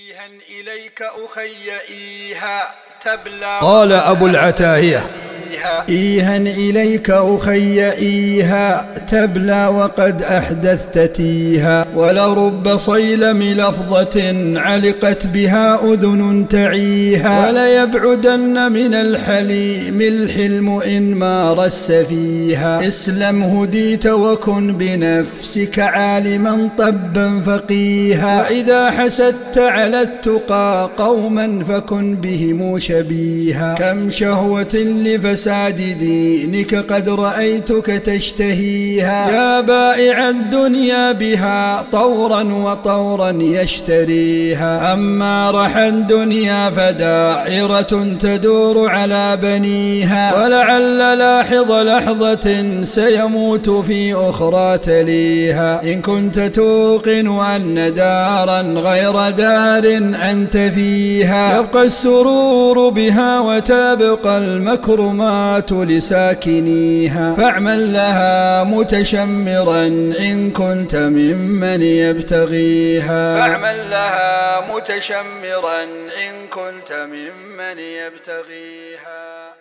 إيها إليك أخي إيها تبلى. قال أبو العتاهية: إيها إليك أخي إيها تبلى وقد أحدثت تيها، ولرب صيلم لفظة علقت بها أذن تعيها، وليبعدن من الحليم الحلم إن ما رس فيها. اسلم هديت وكن بنفسك عالما طبا فقيها، وإذا حسدت على التقى قوما فكن بهم شبيها. كم شهوة لفساد دينك قد رأيتك تشتهيها، يا بائع الدنيا بها طورا وطورا يشتريها. أما رحى الدنيا فدائرة تدور على بنيها، ولعل لاحظ لحظة سيموت في أخرى تليها. إن كنت توقن أن دارا غير دار أنت فيها، يبقى السرور بها وتبقى المكرمات لساكنيها. فاعمل لها متشمرا إن كنت ممن يبتغيها، فاعمل لها متشمرا إن كنت ممن يبتغيها.